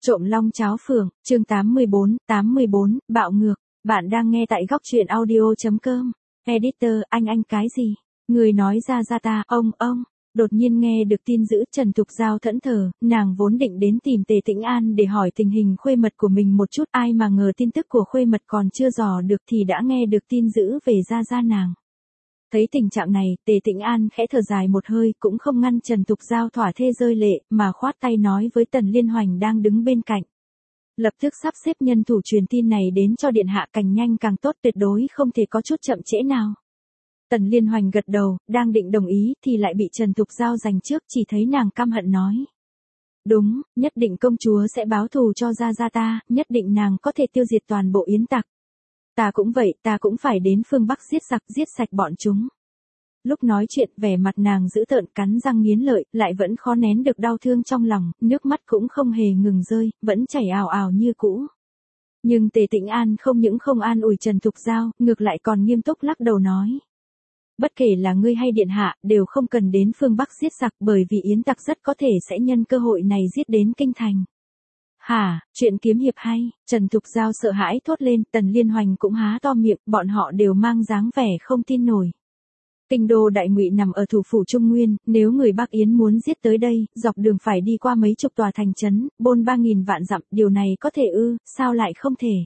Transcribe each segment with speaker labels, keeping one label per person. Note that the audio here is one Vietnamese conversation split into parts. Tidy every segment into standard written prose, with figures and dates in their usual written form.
Speaker 1: Trộm long cháo phượng, chương 84, bạo ngược. Bạn đang nghe tại góc truyện audio.com. Editor, anh cái gì? Người nói ra ta, ông. Đột nhiên nghe được tin dữ Trần Thục Giao thẫn thờ, nàng vốn định đến tìm Tề Tĩnh An để hỏi tình hình khuê mật của mình một chút, ai mà ngờ tin tức của khuê mật còn chưa dò được thì đã nghe được tin dữ về ra nàng. Thấy tình trạng này, Tề Tĩnh An khẽ thở dài một hơi, cũng không ngăn Trần Thục Giao thỏa thê rơi lệ, mà khoát tay nói với Tần Liên Hoành đang đứng bên cạnh. Lập tức sắp xếp nhân thủ truyền tin này đến cho điện hạ, càng nhanh càng tốt, tuyệt đối không thể có chút chậm trễ nào. Tần Liên Hoành gật đầu, đang định đồng ý thì lại bị Trần Thục Giao giành trước, chỉ thấy nàng căm hận nói. Đúng, nhất định công chúa sẽ báo thù cho ra ta, nhất định nàng có thể tiêu diệt toàn bộ yến tặc. Ta cũng vậy, ta cũng phải đến phương Bắc giết sạch bọn chúng. Lúc nói chuyện, vẻ mặt nàng dữ tợn, cắn răng nghiến lợi, lại vẫn khó nén được đau thương trong lòng, nước mắt cũng không hề ngừng rơi, vẫn chảy ào ào như cũ. Nhưng Tề Tĩnh An không những không an ủi Trần Thục Giao, ngược lại còn nghiêm túc lắc đầu nói. Bất kể là ngươi hay điện hạ, đều không cần đến phương Bắc giết giặc, bởi vì yến tặc rất có thể sẽ nhân cơ hội này giết đến kinh thành. Hả, chuyện kiếm hiệp hay? Trần Thục Giao sợ hãi thốt lên, Tần Liên Hoành cũng há to miệng, bọn họ đều mang dáng vẻ không tin nổi. Kinh đô Đại Ngụy nằm ở thủ phủ Trung Nguyên, nếu người Bắc Yến muốn giết tới đây, dọc đường phải đi qua mấy chục tòa thành trấn, bôn 3.000 vạn dặm, điều này có thể ư, sao lại không thể?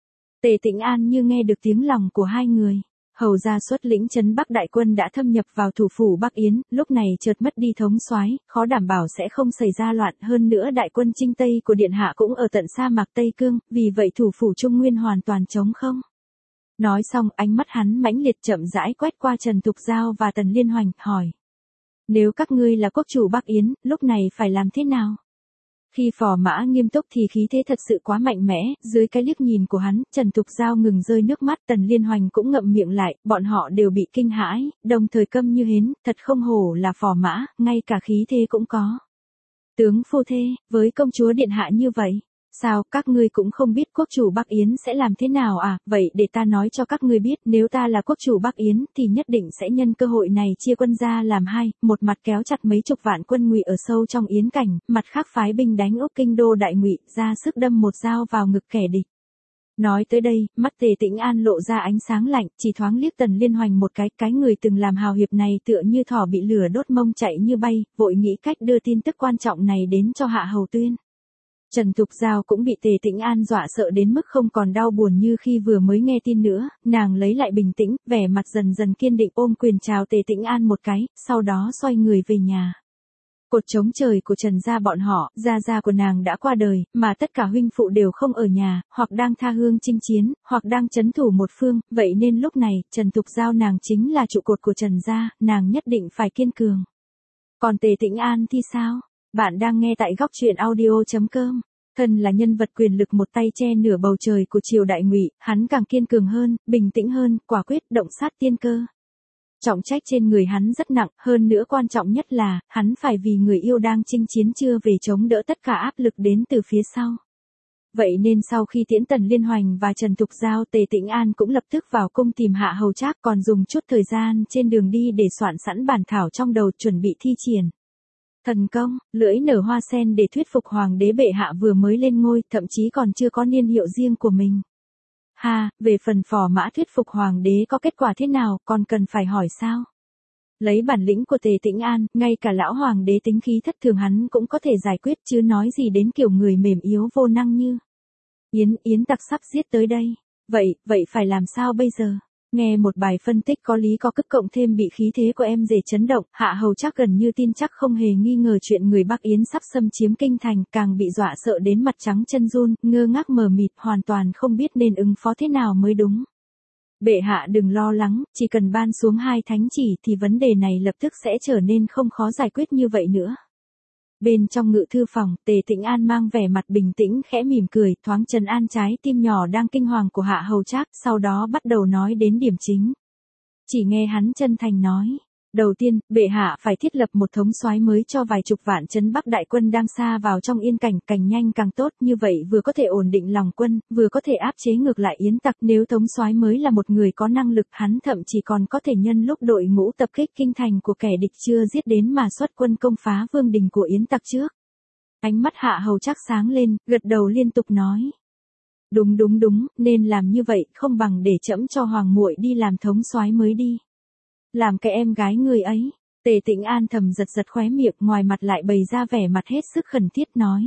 Speaker 1: Tề Tĩnh An như nghe được tiếng lòng của hai người. Hầu ra xuất lĩnh trấn Bắc đại quân đã thâm nhập vào thủ phủ Bắc Yến, lúc này chợt mất đi thống soái, khó đảm bảo sẽ không xảy ra loạn, hơn nữa đại quân chinh Tây của điện hạ cũng ở tận sa mạc Tây Cương, vì vậy thủ phủ Trung Nguyên hoàn toàn trống không. Nói xong, ánh mắt hắn mãnh liệt chậm rãi quét qua Trần Thục Giao và Tần Liên Hoành, hỏi: Nếu các ngươi là quốc chủ Bắc Yến, lúc này phải làm thế nào? Khi Phò Mã nghiêm túc thì khí thế thật sự quá mạnh mẽ, dưới cái liếc nhìn của hắn, Trần Thục Giao ngừng rơi nước mắt, Tần Liên Hoành cũng ngậm miệng lại, bọn họ đều bị kinh hãi, đồng thời câm như hến, thật không hổ là Phò Mã, ngay cả khí thế cũng có. Tướng phu thê, với công chúa điện hạ như vậy, sao các ngươi cũng không biết quốc chủ Bắc Yến sẽ làm thế nào à? Vậy để ta nói cho các ngươi biết, nếu ta là quốc chủ Bắc Yến thì nhất định sẽ nhân cơ hội này chia quân ra làm hai, một mặt kéo chặt mấy chục vạn quân Ngụy ở sâu trong yến cảnh, mặt khác phái binh đánh úp kinh đô Đại Ngụy, ra sức đâm một dao vào ngực kẻ địch. Nói tới đây, mắt Tề Tĩnh An lộ ra ánh sáng lạnh, chỉ thoáng liếc Tần Liên Hoành một cái người từng làm hào hiệp này tựa như thỏ bị lửa đốt mông chạy như bay, vội nghĩ cách đưa tin tức quan trọng này đến cho Hạ Hầu Tuyên. Trần Thục Giao cũng bị Tề Tĩnh An dọa sợ đến mức không còn đau buồn như khi vừa mới nghe tin nữa, nàng lấy lại bình tĩnh, vẻ mặt dần dần kiên định, ôm quyền chào Tề Tĩnh An một cái, sau đó xoay người về nhà. Cột trống trời của Trần gia bọn họ, gia của nàng đã qua đời, mà tất cả huynh phụ đều không ở nhà, hoặc đang tha hương chinh chiến, hoặc đang trấn thủ một phương, vậy nên lúc này, Trần Thục Giao nàng chính là trụ cột của Trần gia, nàng nhất định phải kiên cường. Còn Tề Tĩnh An thì sao? Bạn đang nghe tại góc truyện audio.com. Thân là nhân vật quyền lực một tay che nửa bầu trời của triều Đại Ngụy, hắn càng kiên cường hơn, bình tĩnh hơn, quả quyết, động sát tiên cơ. Trọng trách trên người hắn rất nặng, hơn nữa quan trọng nhất là, hắn phải vì người yêu đang chinh chiến chưa về chống đỡ tất cả áp lực đến từ phía sau. Vậy nên sau khi tiễn Tần Liên Hoành và Trần Thục Giao, Tề Tĩnh An cũng lập tức vào cung tìm Hạ Hầu Trác, còn dùng chút thời gian trên đường đi để soạn sẵn bản thảo trong đầu chuẩn bị thi triển. Thần công, lưỡi nở hoa sen để thuyết phục hoàng đế bệ hạ vừa mới lên ngôi, thậm chí còn chưa có niên hiệu riêng của mình. Về phần Phò Mã thuyết phục hoàng đế có kết quả thế nào, còn cần phải hỏi sao? Lấy bản lĩnh của Tề Tĩnh An, ngay cả lão hoàng đế tính khí thất thường hắn cũng có thể giải quyết, chứ nói gì đến kiểu người mềm yếu vô năng như Yến tặc sắp giết tới đây. Vậy phải làm sao bây giờ? Nghe một bài phân tích có lý có cức cộng thêm bị khí thế của em rể chấn động, Hạ Hầu Trác gần như tin chắc không hề nghi ngờ chuyện người Bắc Yến sắp xâm chiếm kinh thành, càng bị dọa sợ đến mặt trắng chân run, ngơ ngác mờ mịt, hoàn toàn không biết nên ứng phó thế nào mới đúng. Bệ hạ đừng lo lắng, chỉ cần ban xuống 2 thánh chỉ thì vấn đề này lập tức sẽ trở nên không khó giải quyết như vậy nữa. Bên trong ngự thư phòng, Tề Tĩnh An mang vẻ mặt bình tĩnh khẽ mỉm cười, thoáng trấn an trái tim nhỏ đang kinh hoàng của Hạ Hầu Trác, sau đó bắt đầu nói đến điểm chính. Chỉ nghe hắn chân thành nói, đầu tiên, bệ hạ phải thiết lập một thống soái mới cho vài chục vạn trấn Bắc đại quân đang xa vào trong yên cảnh, càng nhanh càng tốt, như vậy vừa có thể ổn định lòng quân, vừa có thể áp chế ngược lại yến tặc. Nếu thống soái mới là một người có năng lực, hắn thậm chí còn có thể nhân lúc đội ngũ tập kích kinh thành của kẻ địch chưa giết đến mà xuất quân công phá vương đình của yến tặc trước. Ánh mắt Hạ Hầu Trác sáng lên, gật đầu liên tục nói. Đúng đúng đúng, nên làm như vậy, không bằng để trẫm cho hoàng muội đi làm thống soái mới đi. Làm cái em gái người ấy. Tề Tĩnh An thầm giật giật khóe miệng, ngoài mặt lại bày ra vẻ mặt hết sức khẩn thiết nói.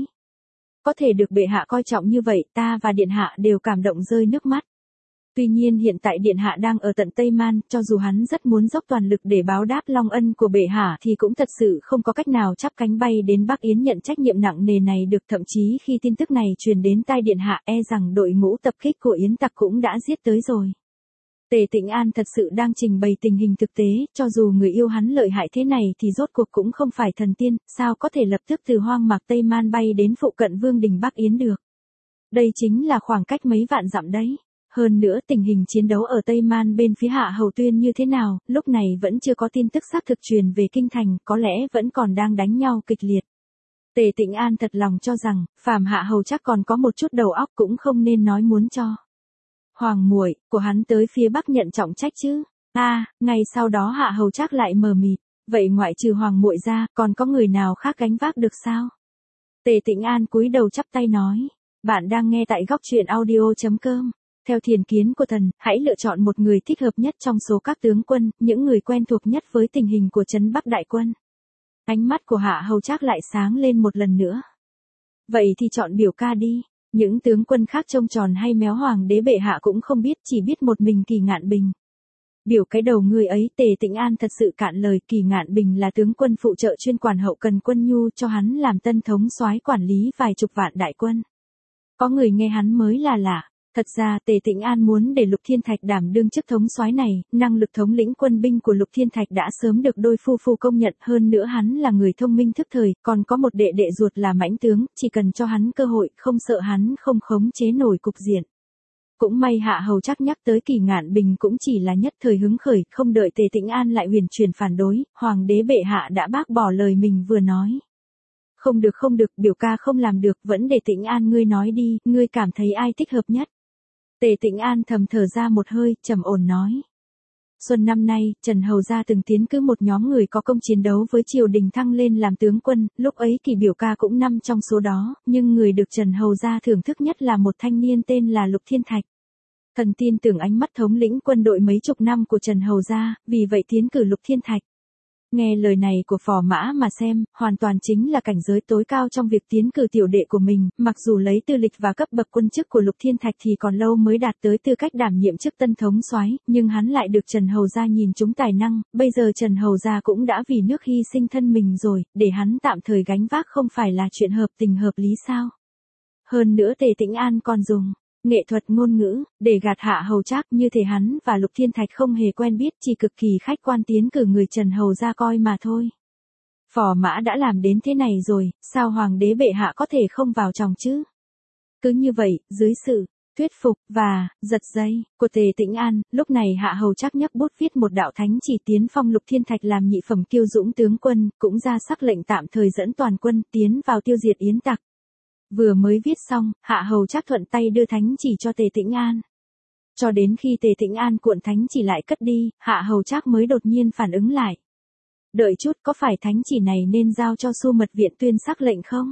Speaker 1: Có thể được bệ hạ coi trọng như vậy, ta và điện hạ đều cảm động rơi nước mắt. Tuy nhiên hiện tại điện hạ đang ở tận Tây Man, cho dù hắn rất muốn dốc toàn lực để báo đáp long ân của bệ hạ thì cũng thật sự không có cách nào chắp cánh bay đến Bắc Yến nhận trách nhiệm nặng nề này được. Thậm chí khi tin tức này truyền đến tai điện hạ, e rằng đội ngũ tập kích của Yến tặc cũng đã giết tới rồi. Tề Tĩnh An thật sự đang trình bày tình hình thực tế, cho dù người yêu hắn lợi hại thế này thì rốt cuộc cũng không phải thần tiên, sao có thể lập tức từ hoang mạc Tây Man bay đến phụ cận vương đình Bắc Yến được. Đây chính là khoảng cách mấy vạn dặm đấy. Hơn nữa tình hình chiến đấu ở Tây Man bên phía Hạ Hầu Tuyên như thế nào, lúc này vẫn chưa có tin tức xác thực truyền về kinh thành, có lẽ vẫn còn đang đánh nhau kịch liệt. Tề Tĩnh An thật lòng cho rằng, phàm Hạ Hầu chắc còn có một chút đầu óc cũng không nên nói muốn cho hoàng muội của hắn tới phía Bắc nhận trọng trách chứ. Ngay sau đó Hạ Hầu Trác lại mờ mịt, vậy ngoại trừ hoàng muội ra, còn có người nào khác gánh vác được sao? Tề Tĩnh An cúi đầu chắp tay nói, bạn đang nghe tại góc truyện audio.com. Theo thiền kiến của thần, hãy lựa chọn một người thích hợp nhất trong số các tướng quân, những người quen thuộc nhất với tình hình của trấn Bắc đại quân. Ánh mắt của Hạ Hầu Trác lại sáng lên một lần nữa. Vậy thì chọn biểu ca đi. Những tướng quân khác trông tròn hay méo hoàng đế bệ hạ cũng không biết, chỉ biết một mình Kỳ Ngạn Bình. Biểu cái đầu người ấy. Tề Tĩnh An thật sự cạn lời. Kỳ Ngạn Bình là tướng quân phụ trợ chuyên quản hậu cần quân nhu, cho hắn làm tân thống soái quản lý vài chục vạn đại quân. Có người nghe hắn mới là lạ. Thật ra Tề Tĩnh An muốn để Lục Thiên Thạch đảm đương chức thống soái này, năng lực thống lĩnh quân binh của Lục Thiên Thạch đã sớm được đôi phu phu công nhận, hơn nữa hắn là người thông minh thức thời, còn có một đệ đệ ruột là mãnh tướng, chỉ cần cho hắn cơ hội, không sợ hắn không khống chế nổi cục diện. Cũng may Hạ Hầu Trác nhắc tới Kỳ Ngạn Bình cũng chỉ là nhất thời hứng khởi, không đợi Tề Tĩnh An lại huyền chuyển phản đối, hoàng đế bệ hạ đã bác bỏ lời mình vừa nói. Không được, biểu ca không làm được, vẫn để Tĩnh An ngươi nói đi, ngươi cảm thấy ai thích hợp nhất? Tề Tĩnh An thầm thở ra một hơi, trầm ổn nói. Xuân năm nay, Trần Hầu gia từng tiến cử một nhóm người có công chiến đấu với triều đình thăng lên làm tướng quân, lúc ấy Kỳ biểu ca cũng nằm trong số đó, nhưng người được Trần Hầu gia thưởng thức nhất là một thanh niên tên là Lục Thiên Thạch. Thần tin tưởng ánh mắt thống lĩnh quân đội mấy chục năm của Trần Hầu gia, vì vậy tiến cử Lục Thiên Thạch. Nghe lời này của phò mã mà xem, hoàn toàn chính là cảnh giới tối cao trong việc tiến cử tiểu đệ của mình, mặc dù lấy tư lịch và cấp bậc quân chức của Lục Thiên Thạch thì còn lâu mới đạt tới tư cách đảm nhiệm chức tân thống soái, nhưng hắn lại được Trần Hầu gia nhìn trúng tài năng, bây giờ Trần Hầu gia cũng đã vì nước hy sinh thân mình rồi, để hắn tạm thời gánh vác không phải là chuyện hợp tình hợp lý sao? Hơn nữa Tề Tĩnh An còn dùng nghệ thuật ngôn ngữ để gạt Hạ Hầu Trác, như thể hắn và Lục Thiên Thạch không hề quen biết, chỉ cực kỳ khách quan tiến cử người Trần Hầu gia coi mà thôi. Phò mã đã làm đến thế này rồi, sao hoàng đế bệ hạ có thể không vào chòng chứ? Cứ như vậy, dưới sự thuyết phục và giật dây của Tề Tĩnh An, lúc này Hạ Hầu Trác nhấc bút viết một đạo thánh chỉ tiến phong Lục Thiên Thạch làm nhị phẩm kiêu dũng tướng quân, cũng ra sắc lệnh tạm thời dẫn toàn quân tiến vào tiêu diệt Yến tặc. Vừa mới viết xong, Hạ Hầu Trác thuận tay đưa thánh chỉ cho Tề Tĩnh An. Cho đến khi Tề Tĩnh An cuộn thánh chỉ lại cất đi, Hạ Hầu Trác mới đột nhiên phản ứng lại. Đợi chút, có phải thánh chỉ này nên giao cho Xu Mật Viện tuyên sắc lệnh không?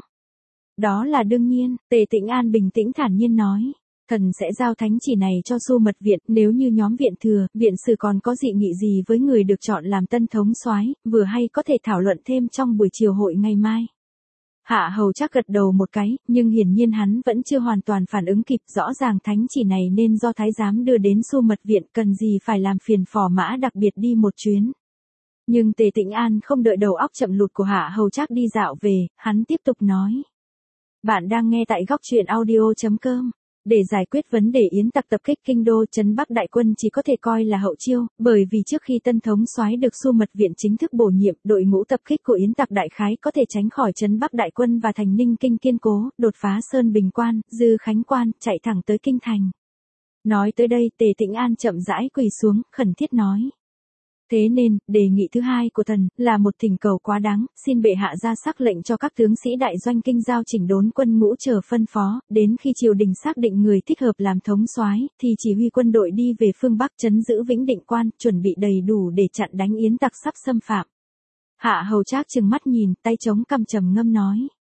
Speaker 1: Đó là đương nhiên, Tề Tĩnh An bình tĩnh thản nhiên nói. Thần sẽ giao thánh chỉ này cho Xu Mật Viện, nếu như nhóm viện thừa, viện sử còn có dị nghị gì với người được chọn làm tân thống soái, vừa hay có thể thảo luận thêm trong buổi chiều hội ngày mai. Hạ Hầu Trác gật đầu một cái, nhưng hiển nhiên hắn vẫn chưa hoàn toàn phản ứng kịp, rõ ràng thánh chỉ này nên do thái giám đưa đến Xu Mật Viện, cần gì phải làm phiền phò mã đặc biệt đi một chuyến. Nhưng Tề Tĩnh An không đợi đầu óc chậm lụt của Hạ Hầu Trác đi dạo về, hắn tiếp tục nói. Bạn đang nghe tại góc truyện audio.com. Để giải quyết vấn đề Yến tặc tập kích kinh đô, trấn Bắc đại quân chỉ có thể coi là hậu chiêu, bởi vì trước khi tân thống soái được Xu Mật Viện chính thức bổ nhiệm, đội ngũ tập kích của Yến tặc đại khái có thể tránh khỏi trấn Bắc đại quân và thành Ninh Kinh kiên cố, đột phá Sơn Bình Quan, Dư Khánh Quan, chạy thẳng tới kinh thành. Nói tới đây, Tề Tĩnh An chậm rãi quỳ xuống, khẩn thiết nói. Thế nên, đề nghị thứ hai của thần, là một thỉnh cầu quá đáng, xin bệ hạ ra sắc lệnh cho các tướng sĩ đại doanh kinh giao chỉnh đốn quân ngũ chờ phân phó, đến khi triều đình xác định người thích hợp làm thống soái, thì chỉ huy quân đội đi về phương Bắc trấn giữ Vĩnh Định Quan, chuẩn bị đầy đủ để chặn đánh Yến tặc sắp xâm phạm. Hạ Hầu Trác trừng mắt nhìn, tay chống cằm trầm ngâm nói.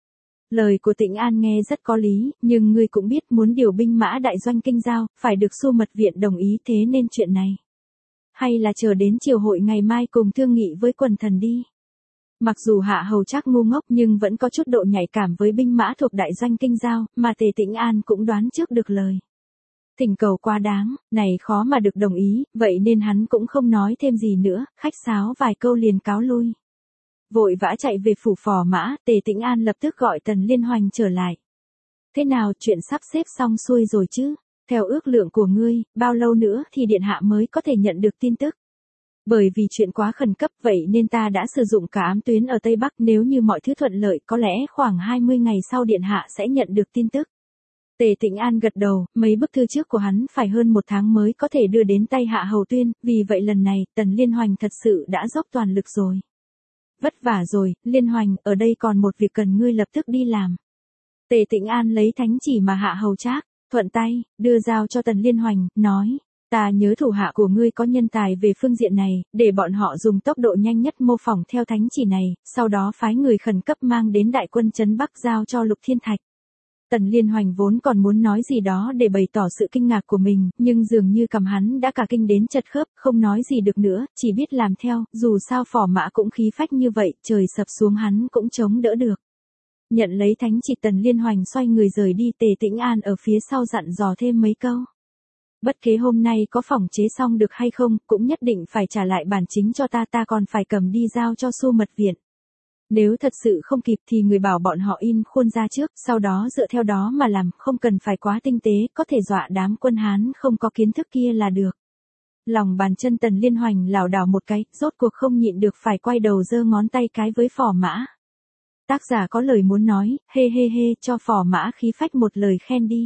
Speaker 1: Lời của Tĩnh An nghe rất có lý, nhưng ngươi cũng biết muốn điều binh mã đại doanh kinh giao, phải được Xu Mật Viện đồng ý, thế nên chuyện này. Hay là chờ đến triều hội ngày mai cùng thương nghị với quần thần đi. Mặc dù Hạ Hầu Trác ngu ngốc nhưng vẫn có chút độ nhạy cảm với binh mã thuộc đại doanh kinh giao, mà Tề Tĩnh An cũng đoán trước được lời. Thỉnh cầu quá đáng, này khó mà được đồng ý, vậy nên hắn cũng không nói thêm gì nữa, khách sáo vài câu liền cáo lui. Vội vã chạy về phủ Phò Mã, Tề Tĩnh An lập tức gọi Tần Liên Hoành trở lại. Thế nào, chuyện sắp xếp xong xuôi rồi chứ? Theo ước lượng của ngươi, bao lâu nữa thì điện hạ mới có thể nhận được tin tức? Bởi vì chuyện quá khẩn cấp vậy nên ta đã sử dụng cả ám tuyến ở Tây Bắc, nếu như mọi thứ thuận lợi có lẽ khoảng 20 ngày sau điện hạ sẽ nhận được tin tức. Tề Tĩnh An gật đầu, mấy bức thư trước của hắn phải hơn 1 tháng mới có thể đưa đến tay Hạ Hầu Tuyên, vì vậy lần này, Tần Liên Hoành thật sự đã dốc toàn lực rồi. Vất vả rồi, Liên Hoành, ở đây còn một việc cần ngươi lập tức đi làm. Tề Tĩnh An lấy thánh chỉ mà Hạ Hầu Trác thuận tay, đưa giao cho Tần Liên Hoành, nói, ta nhớ thủ hạ của ngươi có nhân tài về phương diện này, để bọn họ dùng tốc độ nhanh nhất mô phỏng theo thánh chỉ này, sau đó phái người khẩn cấp mang đến đại quân trấn Bắc giao cho Lục Thiên Thạch. Tần Liên Hoành vốn còn muốn nói gì đó để bày tỏ sự kinh ngạc của mình, nhưng dường như cầm hắn đã cả kinh đến chật khớp, không nói gì được nữa, chỉ biết làm theo, dù sao Phò Mã cũng khí phách như vậy, trời sập xuống hắn cũng chống đỡ được. Nhận lấy thánh chỉ, Tần Liên Hoành xoay người rời đi, Tề Tĩnh An ở phía sau dặn dò thêm mấy câu. Bất kể hôm nay có phỏng chế xong được hay không, cũng nhất định phải trả lại bản chính cho ta còn phải cầm đi giao cho Xu Mật Viện. Nếu thật sự không kịp thì người bảo bọn họ in khuôn ra trước, sau đó dựa theo đó mà làm, không cần phải quá tinh tế, có thể dọa đám quân Hán không có kiến thức kia là được. Lòng bàn chân Tần Liên Hoành lảo đảo một cái, rốt cuộc không nhịn được phải quay đầu giơ ngón tay cái với Phò Mã. Tác giả có lời muốn nói, hê hê hê, cho Phò Mã khí phách một lời khen đi.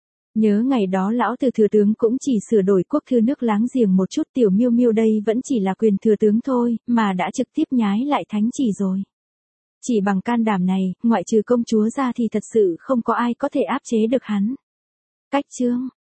Speaker 1: Nhớ ngày đó lão từ thừa tướng cũng chỉ sửa đổi quốc thư nước láng giềng một chút, tiểu Miêu Miêu đây vẫn chỉ là quyền thừa tướng thôi, mà đã trực tiếp nhái lại thánh chỉ rồi. Chỉ bằng can đảm này, ngoại trừ công chúa ra thì thật sự không có ai có thể áp chế được hắn. Cách chương